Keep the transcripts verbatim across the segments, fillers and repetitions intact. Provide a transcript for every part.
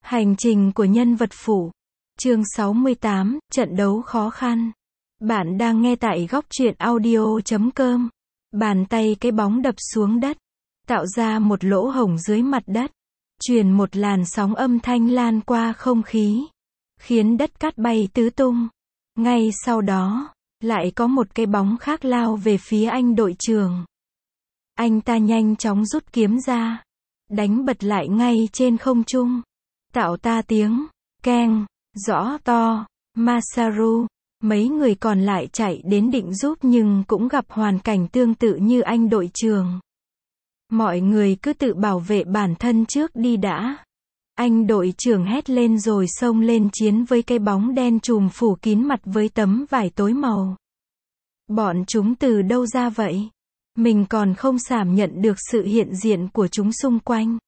Hành trình của nhân vật phụ. Chương sáu mươi tám, trận đấu khó khăn. Bạn đang nghe tại góc truyện audio chấm com. Bàn tay cái bóng đập xuống đất, tạo ra một lỗ hổng dưới mặt đất, truyền một làn sóng âm thanh lan qua không khí, khiến đất cát bay tứ tung. Ngay sau đó, lại có một cái bóng khác lao về phía anh đội trưởng. Anh ta nhanh chóng rút kiếm ra, đánh bật lại ngay trên không trung, tạo ta tiếng keng rõ to. Masaru, mấy người còn lại chạy đến định giúp nhưng cũng gặp hoàn cảnh tương tự như anh đội trưởng. Mọi người cứ tự bảo vệ bản thân trước đi đã. Anh đội trưởng hét lên rồi xông lên chiến với cái bóng đen trùm phủ kín mặt với tấm vải tối màu. Bọn chúng từ đâu ra vậy? Mình còn không cảm nhận được sự hiện diện của chúng xung quanh.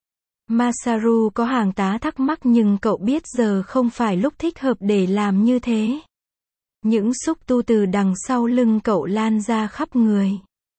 Masaru có hàng tá thắc mắc nhưng cậu biết giờ không phải lúc thích hợp để làm như thế. Những xúc tu từ đằng sau lưng cậu lan ra khắp người,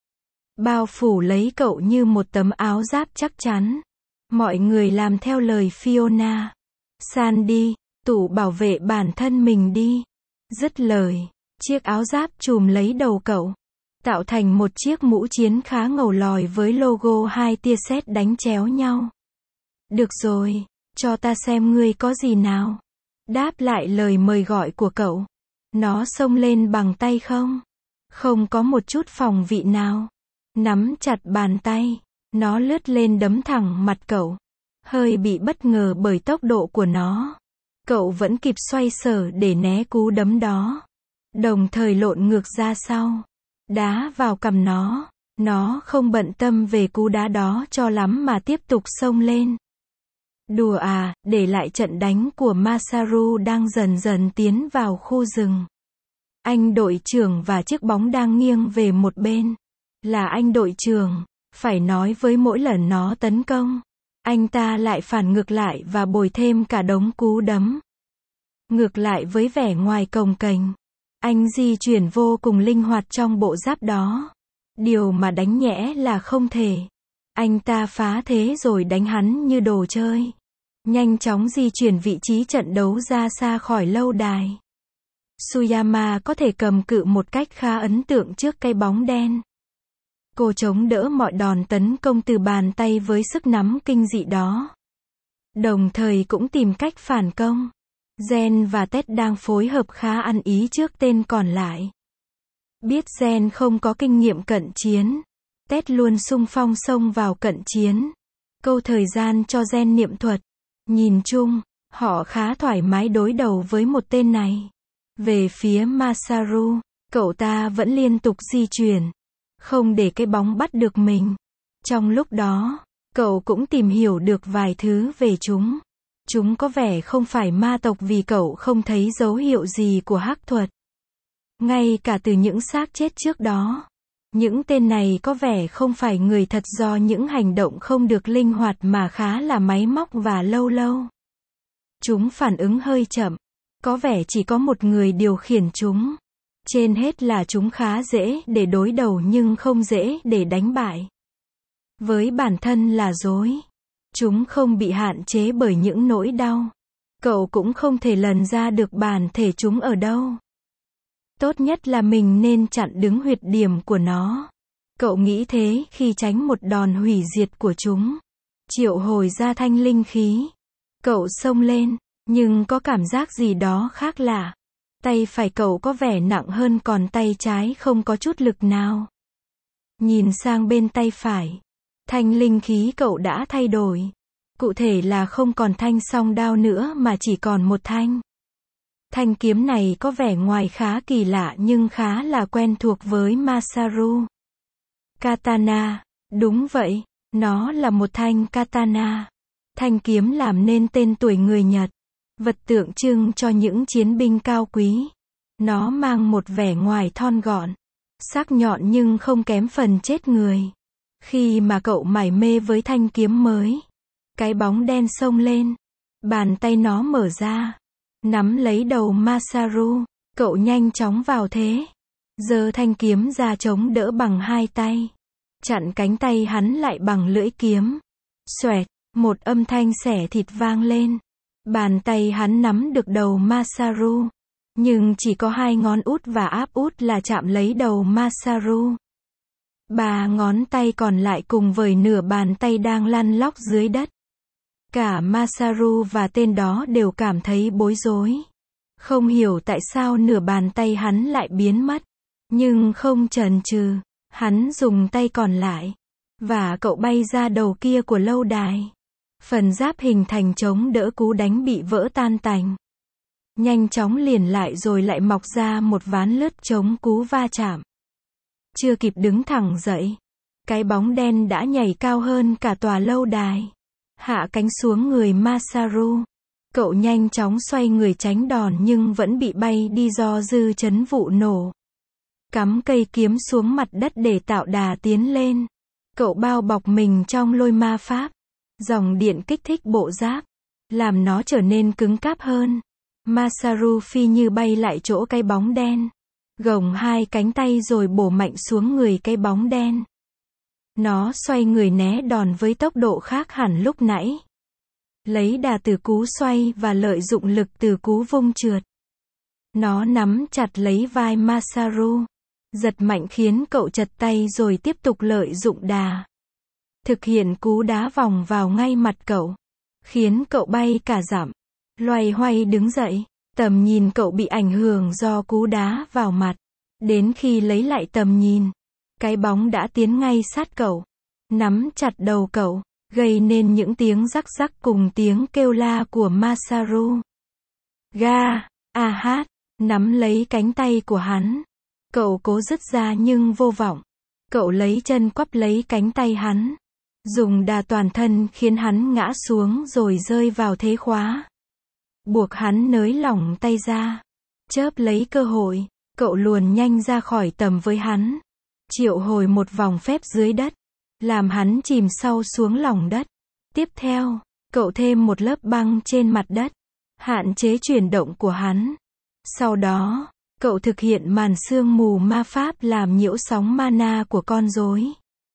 bao phủ lấy cậu như một tấm áo giáp chắc chắn. Mọi người làm theo lời Fiona. Sandy, tủ bảo vệ bản thân mình đi. Dứt lời, chiếc áo giáp trùm lấy đầu cậu, tạo thành một chiếc mũ chiến khá ngầu lòi với logo hai tia sét đánh chéo nhau. Được rồi, cho ta xem ngươi có gì nào. Đáp lại lời mời gọi của cậu, nó xông lên bằng tay không. Không có một chút phòng vị nào. Nắm chặt bàn tay, nó lướt lên đấm thẳng mặt cậu. Hơi bị bất ngờ bởi tốc độ của nó, cậu vẫn kịp xoay sở để né cú đấm đó, đồng thời lộn ngược ra sau, đá vào cằm nó. Nó không bận tâm về cú đá đó cho lắm mà tiếp tục xông lên. Đùa à, để lại trận đánh của Masaru đang dần dần tiến vào khu rừng. Anh đội trưởng và chiếc bóng đang nghiêng về một bên. Là anh đội trưởng, phải nói với mỗi lần nó tấn công, anh ta lại phản ngược lại và bồi thêm cả đống cú đấm. Ngược lại với vẻ ngoài cồng kềnh, anh di chuyển vô cùng linh hoạt trong bộ giáp đó. Điều mà đánh nhẽ là không thể. Anh ta phá thế rồi đánh hắn như đồ chơi. Nhanh chóng di chuyển vị trí trận đấu ra xa khỏi lâu đài. Suyama có thể cầm cự một cách khá ấn tượng trước cái bóng đen. Cô chống đỡ mọi đòn tấn công từ bàn tay với sức nắm kinh dị đó, đồng thời cũng tìm cách phản công. Gen và Ted đang phối hợp khá ăn ý trước tên còn lại. Biết Gen không có kinh nghiệm cận chiến, Ted luôn xung phong xông vào cận chiến, câu thời gian cho Gen niệm thuật. Nhìn chung, họ khá thoải mái đối đầu với một tên này. Về phía Masaru, cậu ta vẫn liên tục di chuyển, không để cái bóng bắt được mình. Trong lúc đó, cậu cũng tìm hiểu được vài thứ về chúng. Chúng có vẻ không phải ma tộc vì cậu không thấy dấu hiệu gì của hắc thuật. Ngay cả từ những xác chết trước đó, những tên này có vẻ không phải người thật do những hành động không được linh hoạt mà khá là máy móc và lâu lâu. Chúng phản ứng hơi chậm, có vẻ chỉ có một người điều khiển chúng. Trên hết là chúng khá dễ để đối đầu nhưng không dễ để đánh bại. Với bản thân là dối, chúng không bị hạn chế bởi những nỗi đau. Cậu cũng không thể lần ra được bản thể chúng ở đâu. Tốt nhất là mình nên chặn đứng huyệt điểm của nó. Cậu nghĩ thế khi tránh một đòn hủy diệt của chúng. Triệu hồi ra thanh linh khí. Cậu xông lên, nhưng có cảm giác gì đó khác lạ. Tay phải cậu có vẻ nặng hơn còn tay trái không có chút lực nào. Nhìn sang bên tay phải, thanh linh khí cậu đã thay đổi. Cụ thể là không còn thanh song đao nữa mà chỉ còn một thanh. Thanh kiếm này có vẻ ngoài khá kỳ lạ nhưng khá là quen thuộc với Masaru. Katana, đúng vậy, nó là một thanh katana. Thanh kiếm làm nên tên tuổi người Nhật, vật tượng trưng cho những chiến binh cao quý. Nó mang một vẻ ngoài thon gọn, sắc nhọn nhưng không kém phần chết người. Khi mà cậu mải mê với thanh kiếm mới, cái bóng đen xông lên, bàn tay nó mở ra, nắm lấy đầu Masaru. Cậu nhanh chóng vào thế, giơ thanh kiếm ra chống đỡ bằng hai tay, chặn cánh tay hắn lại bằng lưỡi kiếm. Xoẹt, một âm thanh xẻ thịt vang lên. Bàn tay hắn nắm được đầu Masaru. Nhưng chỉ có hai ngón út và áp út là chạm lấy đầu Masaru. Ba ngón tay còn lại cùng với nửa bàn tay đang lăn lóc dưới đất. Cả Masaru và tên đó đều cảm thấy bối rối. Không hiểu tại sao nửa bàn tay hắn lại biến mất. Nhưng không chần chừ, hắn dùng tay còn lại. Và cậu bay ra đầu kia của lâu đài. Phần giáp hình thành chống đỡ cú đánh bị vỡ tan tành. Nhanh chóng liền lại rồi lại mọc ra một ván lướt chống cú va chạm. Chưa kịp đứng thẳng dậy, cái bóng đen đã nhảy cao hơn cả tòa lâu đài. Hạ cánh xuống người Masaru. Cậu nhanh chóng xoay người tránh đòn nhưng vẫn bị bay đi do dư chấn vụ nổ. Cắm cây kiếm xuống mặt đất để tạo đà tiến lên. Cậu bao bọc mình trong lôi ma pháp. Dòng điện kích thích bộ giáp, làm nó trở nên cứng cáp hơn. Masaru phi như bay lại chỗ cái bóng đen. Gồng hai cánh tay rồi bổ mạnh xuống người cái bóng đen. Nó xoay người né đòn với tốc độ khác hẳn lúc nãy. Lấy đà từ cú xoay và lợi dụng lực từ cú vung trượt. Nó nắm chặt lấy vai Masaru. Giật mạnh khiến cậu chật tay rồi tiếp tục lợi dụng đà. Thực hiện cú đá vòng vào ngay mặt cậu. Khiến cậu bay cả dặm. Loay hoay đứng dậy. Tầm nhìn cậu bị ảnh hưởng do cú đá vào mặt. Đến khi lấy lại tầm nhìn, cái bóng đã tiến ngay sát cậu. Nắm chặt đầu cậu. Gây nên những tiếng rắc rắc cùng tiếng kêu la của Masaru. Ga, a hát, nắm lấy cánh tay của hắn. Cậu cố dứt ra nhưng vô vọng. Cậu lấy chân quắp lấy cánh tay hắn. Dùng đà toàn thân khiến hắn ngã xuống rồi rơi vào thế khóa. Buộc hắn nới lỏng tay ra. Chớp lấy cơ hội, cậu luồn nhanh ra khỏi tầm với hắn. Triệu hồi một vòng phép dưới đất. Làm hắn chìm sâu xuống lòng đất. Tiếp theo, cậu thêm một lớp băng trên mặt đất. Hạn chế chuyển động của hắn. Sau đó, cậu thực hiện màn sương mù ma pháp làm nhiễu sóng mana của con rối.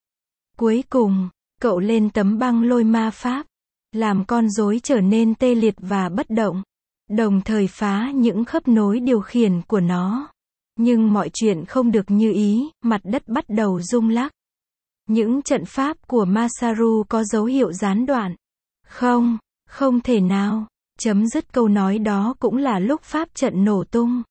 Cuối cùng, cậu lên tấm băng lôi ma pháp. Làm con rối trở nên tê liệt và bất động. Đồng thời phá những khớp nối điều khiển của nó. Nhưng mọi chuyện không được như ý, mặt đất bắt đầu rung lắc. Những trận pháp của Masaru có dấu hiệu gián đoạn. Không, không thể nào. Chấm dứt câu nói đó cũng là lúc pháp trận nổ tung.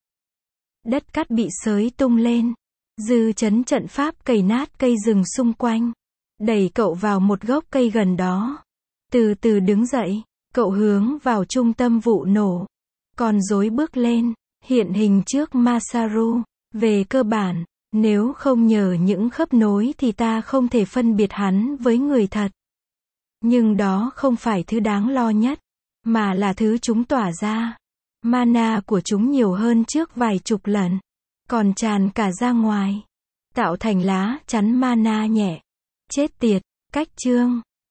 Đất cát bị xới tung lên. Dư chấn trận pháp cày nát cây rừng xung quanh. Đẩy cậu vào một gốc cây gần đó. Từ từ đứng dậy, cậu hướng vào trung tâm vụ nổ. Con rối bước lên, hiện hình trước Masaru. Về cơ bản, nếu không nhờ những khớp nối thì ta không thể phân biệt hắn với người thật. Nhưng đó không phải thứ đáng lo nhất, mà là thứ chúng tỏa ra. Mana của chúng nhiều hơn trước vài chục lần, còn tràn cả ra ngoài, tạo thành lá chắn mana nhẹ. Chết tiệt, cách chương.